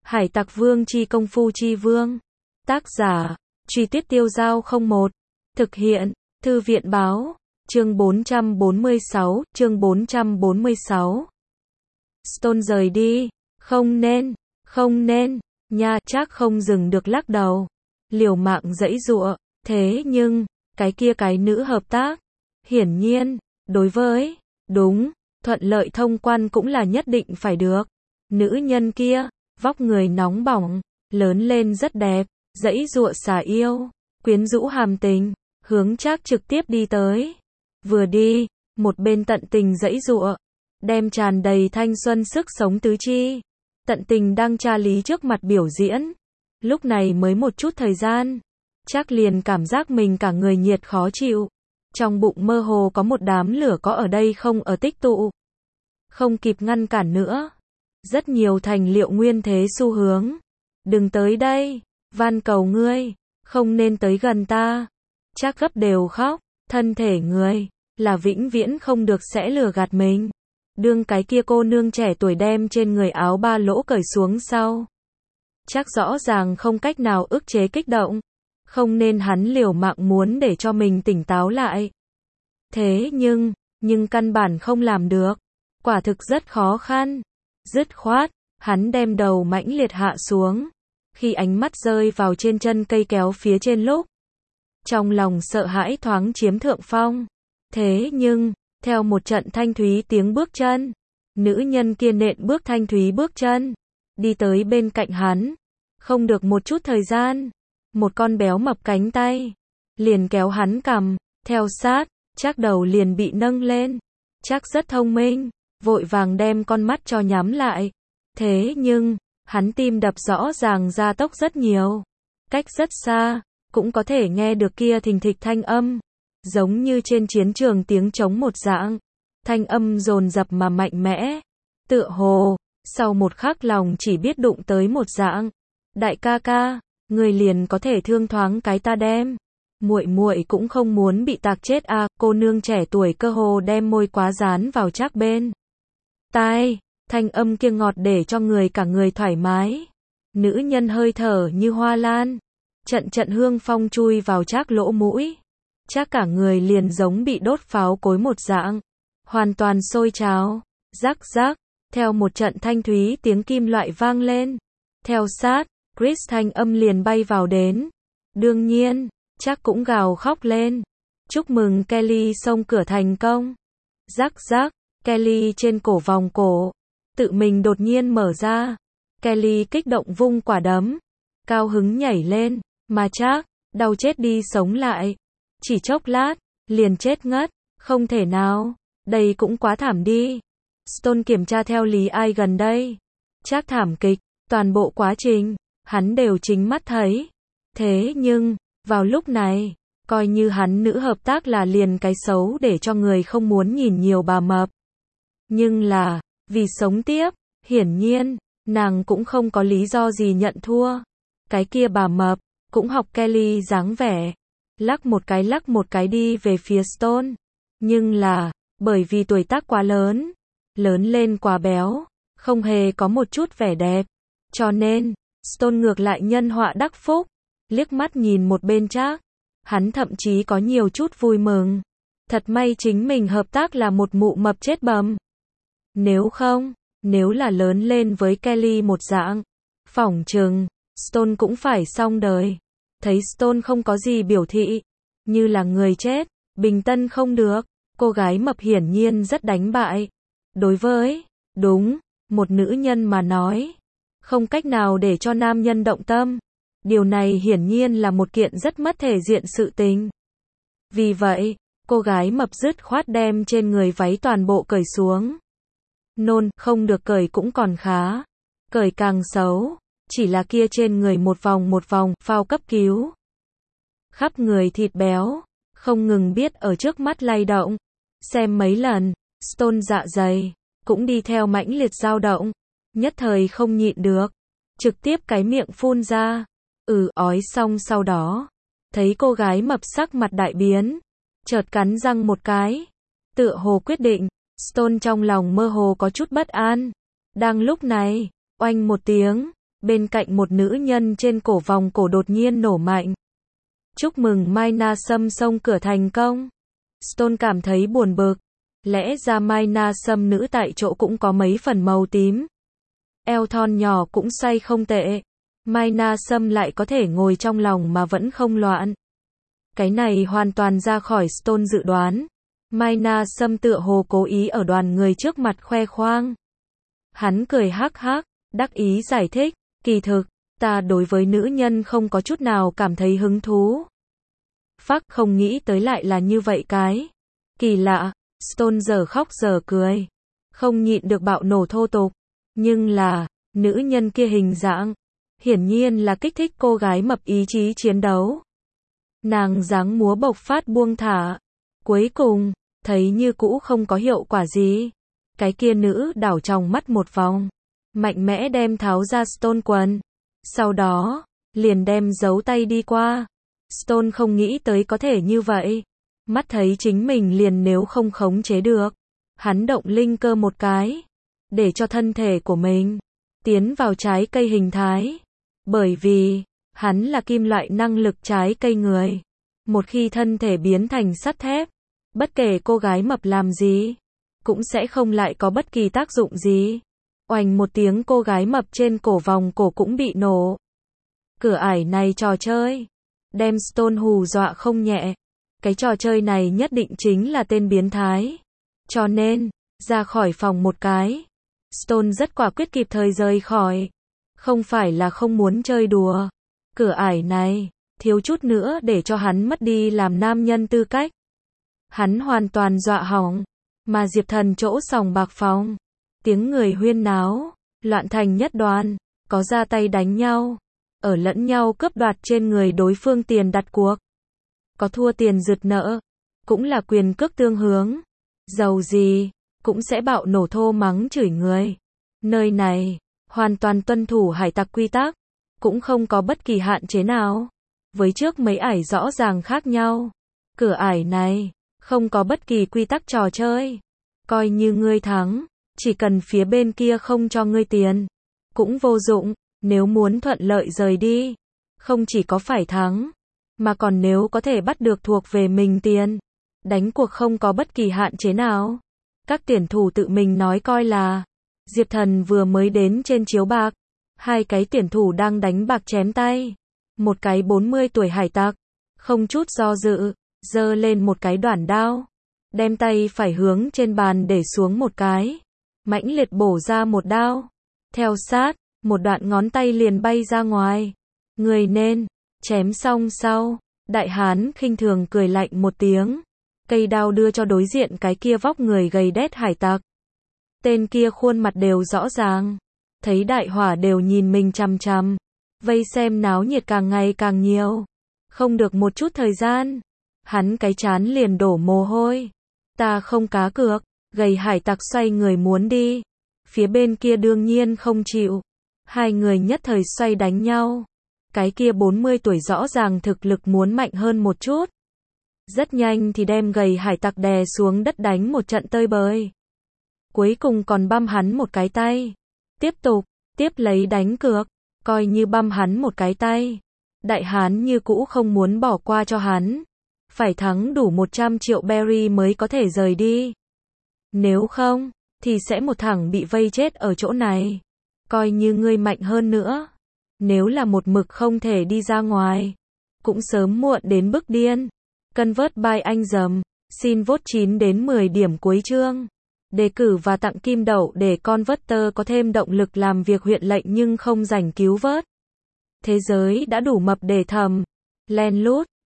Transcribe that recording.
Hải Tặc Vương chi công phu chi vương. Tác giả, Truy Tuyết Tiêu Dao 01. Thực hiện, Thư viện báo. Chương 446, chương 446. Stone rời đi. Không nên, nha, chắc không dừng được lắc đầu. Liều mạng giãy giụa, thế nhưng, cái nữ hợp tác. Hiển nhiên, đối với, đúng, thuận lợi thông quan cũng là nhất định phải được. Nữ nhân kia, vóc người nóng bỏng, lớn lên rất đẹp, giãy giụa xả yêu, quyến rũ hàm tình, hướng Trác trực tiếp đi tới. Vừa đi, một bên tận tình giãy giụa, đem tràn đầy thanh xuân sức sống tứ chi, tận tình đăng tra lý trước mặt biểu diễn. Lúc này mới một chút thời gian, Trác liền cảm giác mình cả người nhiệt khó chịu. Trong bụng mơ hồ có một đám lửa có ở đây không ở tích tụ. Không kịp ngăn cản nữa. Rất nhiều thành liệu nguyên thế xu hướng. Đừng tới đây, van cầu ngươi, không nên tới gần ta. Trác gấp đều khóc, thân thể người, là vĩnh viễn không được sẽ lừa gạt mình. Đương cái kia cô nương trẻ tuổi đem trên người áo ba lỗ cởi xuống sau. Trác rõ ràng không cách nào ức chế kích động. Không nên hắn liều mạng muốn để cho mình tỉnh táo lại. Thế nhưng căn bản không làm được. Quả thực rất khó khăn. Dứt khoát, hắn đem đầu mãnh liệt hạ xuống. Khi ánh mắt rơi vào trên chân cây kéo phía trên lúc. Trong lòng sợ hãi thoáng chiếm thượng phong. Thế nhưng, theo một trận thanh thúy tiếng bước chân, nữ nhân kia nện bước thanh thúy bước chân, đi tới bên cạnh hắn. Không được một chút thời gian, một con béo mập cánh tay liền kéo hắn cằm, theo sát, Trác đầu liền bị nâng lên. Trác rất thông minh, vội vàng đem con mắt cho nhắm lại. Thế nhưng, hắn tim đập rõ ràng gia tốc rất nhiều. Cách rất xa, cũng có thể nghe được kia thình thịch thanh âm. Giống như trên chiến trường tiếng trống một dạng. Thanh âm dồn dập mà mạnh mẽ. Tựa hồ, sau một khắc lòng chỉ biết đụng tới một dạng. Đại ca ca, người liền có thể thương thoáng cái ta đem. Muội cũng không muốn bị tạc chết à, cô nương trẻ tuổi cơ hồ đem môi quá dán vào Trác bên tai, thanh âm kia ngọt để cho người cả người thoải mái. Nữ nhân hơi thở như hoa lan, trận hương phong chui vào Trác lỗ mũi. Trác cả người liền giống bị đốt pháo cối một dạng, hoàn toàn sôi trào. Rắc rắc, theo một trận thanh thúy tiếng kim loại vang lên. Theo sát, Chris thanh âm liền bay vào đến. Đương nhiên, Trác cũng gào khóc lên. Chúc mừng Kelly xông cửa thành công. Rắc rắc, Kelly trên cổ vòng cổ, tự mình đột nhiên mở ra. Kelly kích động vung quả đấm, cao hứng nhảy lên, mà Trác, đau chết đi sống lại. Chỉ chốc lát, liền chết ngất, không thể nào, đây cũng quá thảm đi. Stone kiểm tra theo lý ai gần đây. Trác thảm kịch, toàn bộ quá trình, hắn đều chính mắt thấy. Thế nhưng, vào lúc này, coi như hắn nữ hợp tác là liền cái xấu để cho người không muốn nhìn nhiều bà mập. Nhưng là, vì sống tiếp, hiển nhiên, nàng cũng không có lý do gì nhận thua. Cái kia bà mập, cũng học Kelly dáng vẻ. Lắc một cái đi về phía Stone. Nhưng là, bởi vì tuổi tác quá lớn lên quá béo, không hề có một chút vẻ đẹp. Cho nên, Stone ngược lại nhân họa đắc phúc. Liếc mắt nhìn một bên Trác, hắn thậm chí có nhiều chút vui mừng. Thật may chính mình hợp tác là một mụ mập chết bầm. Nếu là lớn lên với Kelly một dạng, phỏng chừng, Stone cũng phải xong đời. Thấy Stone không có gì biểu thị, như là người chết, bình tân không được, cô gái mập hiển nhiên rất đánh bại. Đối với, đúng, một nữ nhân mà nói, không cách nào để cho nam nhân động tâm. Điều này hiển nhiên là một kiện rất mất thể diện sự tình. Vì vậy, cô gái mập dứt khoát đem trên người váy toàn bộ cởi xuống. Không được cởi cũng còn khá. Cởi càng xấu, chỉ là kia trên người một vòng, phao cấp cứu. Khắp người thịt béo, không ngừng biết ở trước mắt lay động. Xem mấy lần, Stone dạ dày, cũng đi theo mãnh liệt dao động. Nhất thời không nhịn được, trực tiếp cái miệng phun ra. Ói xong sau đó, thấy cô gái mập sắc mặt đại biến, chợt cắn răng một cái, tựa hồ quyết định. Stone trong lòng mơ hồ có chút bất an. Đang lúc này, oanh một tiếng, Bên cạnh một nữ nhân trên cổ vòng cổ đột nhiên nổ mạnh. Chúc mừng Maina Sâm xông cửa thành công. Stone cảm thấy buồn bực. Lẽ ra Maina Sâm nữ tại chỗ cũng có mấy phần màu tím. Eo thon nhỏ cũng xoay không tệ. Maina Sâm lại có thể ngồi trong lòng mà vẫn không loạn. Cái này hoàn toàn ra khỏi Stone dự đoán. Maina Sâm tựa hồ cố ý ở đoàn người trước mặt khoe khoang. Hắn cười hắc hắc, đắc ý giải thích, kỳ thực, ta đối với nữ nhân không có chút nào cảm thấy hứng thú. Phắc không nghĩ tới lại là như vậy cái. Kỳ lạ, Stone giờ khóc giờ cười. Không nhịn được bạo nổ thô tục. Nhưng là, nữ nhân kia hình dạng. Hiển nhiên là kích thích cô gái mập ý chí chiến đấu. Nàng dáng múa bộc phát buông thả. Cuối cùng, thấy như cũ không có hiệu quả gì. Cái kia nữ đảo tròng mắt một vòng. Mạnh mẽ đem tháo ra Stone quần. Sau đó, liền đem giấu tay đi qua. Stone không nghĩ tới có thể như vậy. Mắt thấy chính mình liền nếu không khống chế được. Hắn động linh cơ một cái. Để cho thân thể của mình tiến vào trái cây hình thái. Bởi vì, hắn là kim loại năng lực trái cây người. Một khi thân thể biến thành sắt thép, bất kể cô gái mập làm gì, cũng sẽ không lại có bất kỳ tác dụng gì. Oành một tiếng cô gái mập trên cổ vòng cổ cũng bị nổ. Cửa ải này trò chơi. Đem Stone hù dọa không nhẹ. Cái trò chơi này nhất định chính là tên biến thái. Cho nên, ra khỏi phòng một cái. Stone rất quả quyết kịp thời rời khỏi. Không phải là không muốn chơi đùa. Cửa ải này, thiếu chút nữa để cho hắn mất đi làm nam nhân tư cách. Hắn hoàn toàn dọa hỏng. Mà Diệp Thần chỗ sòng bạc phòng. Tiếng người huyên náo, loạn thành nhất đoàn, có ra tay đánh nhau. Ở lẫn nhau cướp đoạt trên người đối phương tiền đặt cuộc. Có thua tiền rượt nợ. Cũng là quyền cước tương hướng. Giàu gì, cũng sẽ bạo nổ thô mắng chửi người. Nơi này, hoàn toàn tuân thủ hải tặc quy tắc. Cũng không có bất kỳ hạn chế nào. Với trước mấy ải rõ ràng khác nhau. Cửa ải này, không có bất kỳ quy tắc trò chơi. Coi như ngươi thắng, chỉ cần phía bên kia không cho ngươi tiền. Cũng vô dụng, nếu muốn thuận lợi rời đi. Không chỉ có phải thắng, mà còn nếu có thể bắt được thuộc về mình tiền. Đánh cuộc không có bất kỳ hạn chế nào. Các tuyển thủ tự mình nói coi là. Diệp Thần vừa mới đến trên chiếu bạc. Hai cái tuyển thủ đang đánh bạc chém tay. Một cái 40 tuổi hải tặc. Không chút do dự, giơ lên một cái đoản đao. Đem tay phải hướng trên bàn để xuống một cái. Mãnh liệt bổ ra một đao. Theo sát, một đoạn ngón tay liền bay ra ngoài. Người nên, chém xong sau. Đại hán khinh thường cười lạnh một tiếng. Cây đao đưa cho đối diện cái kia vóc người gầy đét hải tặc. Tên kia khuôn mặt đều rõ ràng. Thấy đại hỏa đều nhìn mình chằm chằm. Vây xem náo nhiệt càng ngày càng nhiều. Không được một chút thời gian. Hắn cái chán liền đổ mồ hôi. Ta không cá cược. Gầy hải tặc xoay người muốn đi. Phía bên kia đương nhiên không chịu. Hai người nhất thời xoay đánh nhau. Cái kia 40 tuổi rõ ràng thực lực muốn mạnh hơn một chút. Rất nhanh thì đem gầy hải tặc đè xuống đất đánh một trận tơi bời. Cuối cùng còn băm hắn một cái tay. Tiếp lấy đánh cược. Coi như băm hắn một cái tay. Đại hán như cũ không muốn bỏ qua cho hắn. Phải thắng đủ 100 triệu berry mới có thể rời đi. Nếu không, thì sẽ một thằng bị vây chết ở chỗ này. Coi như ngươi mạnh hơn nữa. Nếu là một mực không thể đi ra ngoài. Cũng sớm muộn đến bức điên. Convert by anh dầm. Xin vote 9 đến 10 điểm cuối chương. Đề cử và tặng kim đậu để Converter có thêm động lực làm việc huyện lệnh nhưng không rảnh cứu vớt. Thế giới đã đủ mập để thầm. Len lút.